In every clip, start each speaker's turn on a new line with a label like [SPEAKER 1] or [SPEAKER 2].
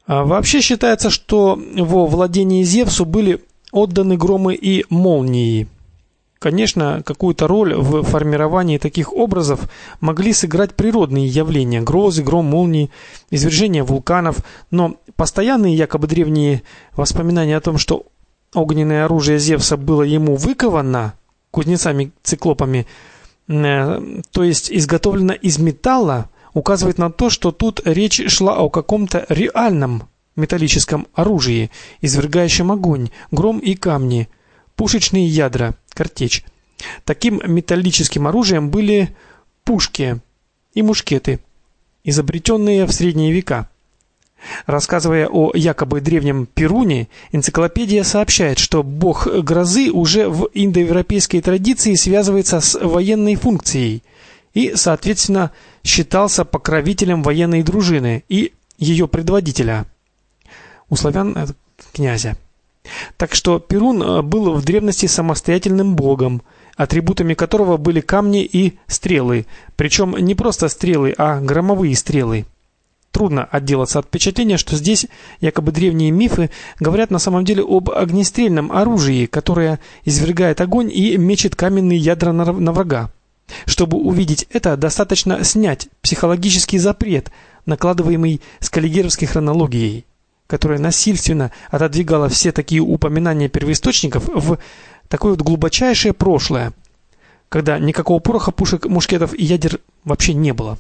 [SPEAKER 1] Вообще считается, что во владении Зевсу были отданы громы и молнии. Конечно, какую-то роль в формировании таких образов могли сыграть природные явления: грозы, гром, молнии, извержения вулканов, но постоянные якобы древние воспоминания о том, что огненное оружие Зевса было ему выковано кузнецами-циклопами, то есть изготовлено из металла, указывает на то, что тут речь шла о каком-то реальном металлическом оружии, извергающем огонь, гром и камни, пушечные ядра, картечь. Таким металлическим оружием были пушки и мушкеты, изобретенные в средние века. Рассказывая о якобы древнем Перуне, энциклопедия сообщает, что бог грозы уже в индоевропейской традиции связывается с военной функцией и, соответственно, считался покровителем военной дружины и ее предводителя. У славян князя. Так что Перун был в древности самостоятельным богом, атрибутами которого были камни и стрелы, причем не просто стрелы, а громовые стрелы. Трудно отделаться от впечатления, что здесь якобы древние мифы говорят на самом деле об огнестрельном оружии, которое извергает огонь и мечет каменные ядра на врага. Чтобы увидеть это, достаточно снять психологический запрет, накладываемый скаллигеровской хронологией, которая насильственно отодвигала все такие упоминания первоисточников в такое вот глубочайшее прошлое, когда никакого пороха, пушек, мушкетов и ядер вообще не было.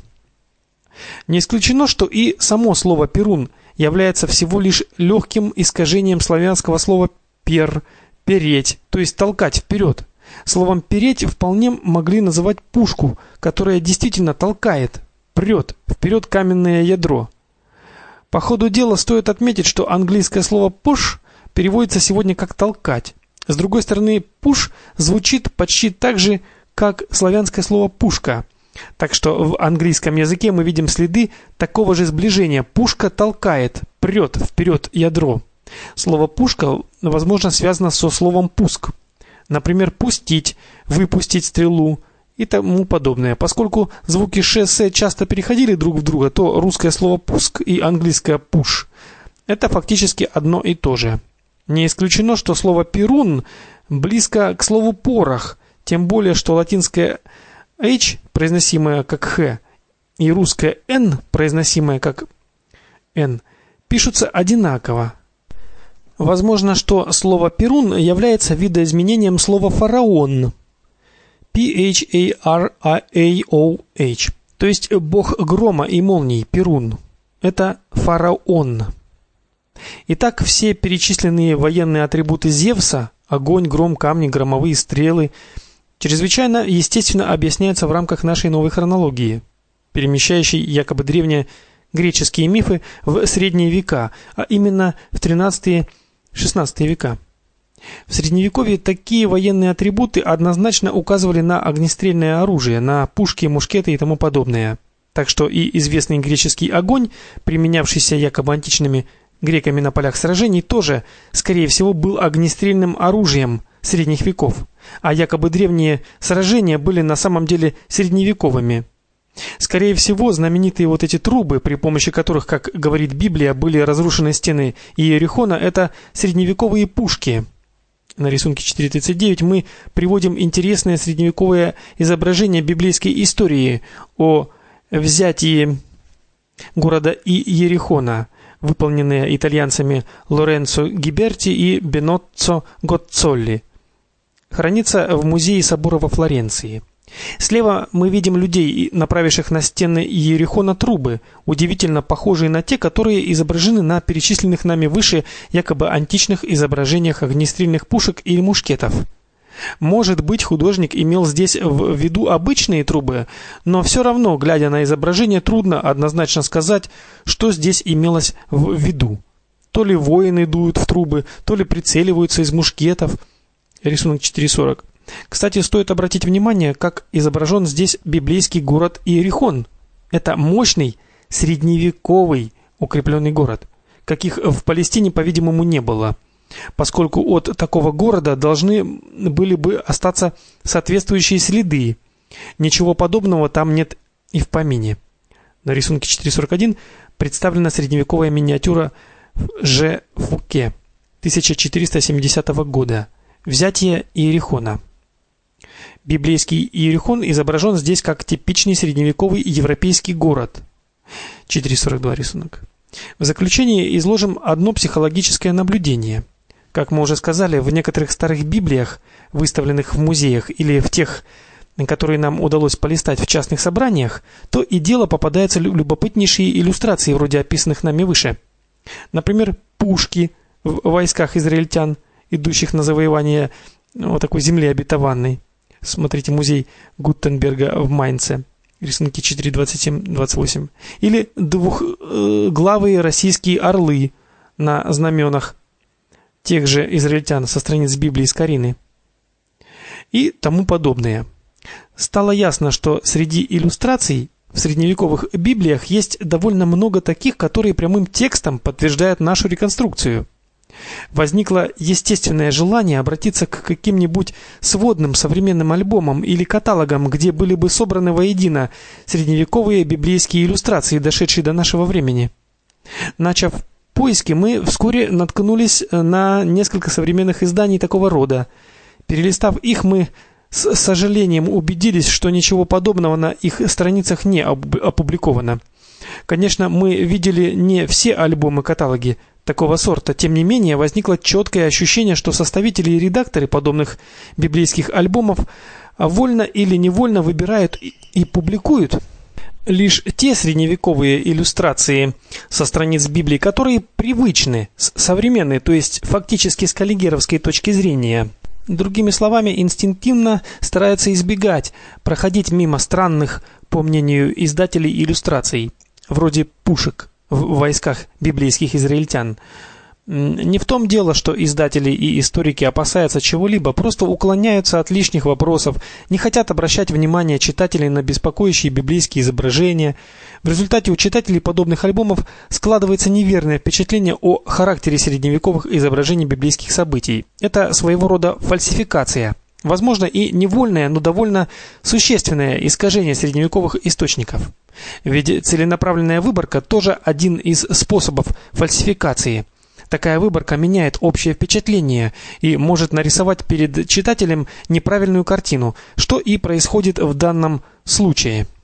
[SPEAKER 1] Не исключено, что и само слово «перун» является всего лишь легким искажением славянского слова «пер», «переть», то есть толкать вперед. Словом «переть» вполне могли называть пушку, которая действительно толкает, прет вперед каменное ядро. По ходу дела стоит отметить, что английское слово push переводится сегодня как толкать. С другой стороны, push звучит почти так же, как славянское слово пушка. Так что в английском языке мы видим следы такого же сближения. Пушка толкает, прет вперед ядро. Слово пушка, возможно, связано со словом пуск. Например, пустить, выпустить стрелу и тому подобное. Поскольку звуки ш, с часто переходили друг в друга, то русское слово пуск и английское push это фактически одно и то же. Не исключено, что слово перун близко к слову порох, тем более что латинское h, произносимое как х, и русское n, произносимое как n, пишутся одинаково. Возможно, что слово перун является видоизменением слова фараон. P-H-A-R-A-O-H, то есть бог грома и молний, Перун. Это фараон. Итак, все перечисленные военные атрибуты Зевса – огонь, гром, камни, громовые стрелы – чрезвычайно естественно объясняются в рамках нашей новой хронологии, перемещающей якобы древнегреческие мифы в средние века, а именно в XIII-XVI века. В Средневековье такие военные атрибуты однозначно указывали на огнестрельное оружие, на пушки, мушкеты и тому подобное. Так что и известный греческий огонь, применявшийся якобы античными греками на полях сражений, тоже, скорее всего, был огнестрельным оружием средних веков, а якобы древние сражения были на самом деле средневековыми. Скорее всего, знаменитые вот эти трубы, при помощи которых, как говорит Библия, были разрушены стены Иерихона, это средневековые пушки. На рисунке 4.39 мы приводим интересное средневековое изображение библейской истории о взятии города Иерихона, выполненное итальянцами Лоренцо Гиберти и Беноццо Гоццолли. Хранится в музее собора во Флоренции. Слева мы видим людей, направивших на стены Иерихона трубы, удивительно похожие на те, которые изображены на перечисленных нами выше якобы античных изображениях огнестрельных пушек или мушкетов. Может быть, художник имел здесь в виду обычные трубы, но все равно, глядя на изображение, трудно однозначно сказать, что здесь имелось в виду. То ли воины дуют в трубы, то ли прицеливаются из мушкетов. Рисунок 4.40. Кстати, стоит обратить внимание, как изображен здесь библейский город Иерихон. Это мощный средневековый укрепленный город, каких в Палестине, по-видимому, не было, поскольку от такого города должны были бы остаться соответствующие следы. Ничего подобного там нет и в помине. На рисунке 4.41 представлена средневековая миниатюра Ж. Фуке, 1470 года. Взятие Иерихона. Библейский Иерихон изображен здесь как типичный средневековый европейский город. 4.42 рисунок. В заключение изложим одно психологическое наблюдение. Как мы уже сказали, в некоторых старых Библиях, выставленных в музеях или в тех, которые нам удалось полистать в частных собраниях, то и дело попадаются любопытнейшие иллюстрации, вроде описанных нами выше. Например, пушки в войсках израильтян, идущих на завоевание вот такой земли обетованной. Смотрите музей Гутенберга в Майнце. Рисунки 4.27-28. Или двухглавые российские орлы на знаменах тех же израильтян со страниц Библии из Карины. И тому подобное. Стало ясно, что среди иллюстраций в средневековых Библиях есть довольно много таких, которые прямым текстом подтверждают нашу реконструкцию. Возникло естественное желание обратиться к каким-нибудь сводным современным альбомам или каталогам, где были бы собраны воедино средневековые библейские иллюстрации, дошедшие до нашего времени. Начав поиски, мы вскоре наткнулись на несколько современных изданий такого рода. Перелистав их, мы с сожалением убедились, что ничего подобного на их страницах не опубликовано. Конечно, мы видели не все альбомы-каталоги такого сорта, тем не менее возникло четкое ощущение, что составители и редакторы подобных библейских альбомов вольно или невольно выбирают и публикуют лишь те средневековые иллюстрации со страниц Библии, которые привычны, современные, то есть фактически с каллигеровской точки зрения. Другими словами, инстинктивно стараются избегать проходить мимо странных, по мнению издателей, иллюстраций, вроде пушек в войсках библейских израильтян. Не в том дело, что издатели и историки опасаются чего-либо, просто уклоняются от лишних вопросов, не хотят обращать внимание читателей на беспокоящие библейские изображения. В результате у читателей подобных альбомов складывается неверное впечатление о характере средневековых изображений библейских событий. Это своего рода фальсификация. Возможно, и невольное, но довольно существенное искажение средневековых источников. Ведь целенаправленная выборка тоже один из способов фальсификации. Такая выборка меняет общее впечатление и может нарисовать перед читателем неправильную картину, что и происходит в данном случае.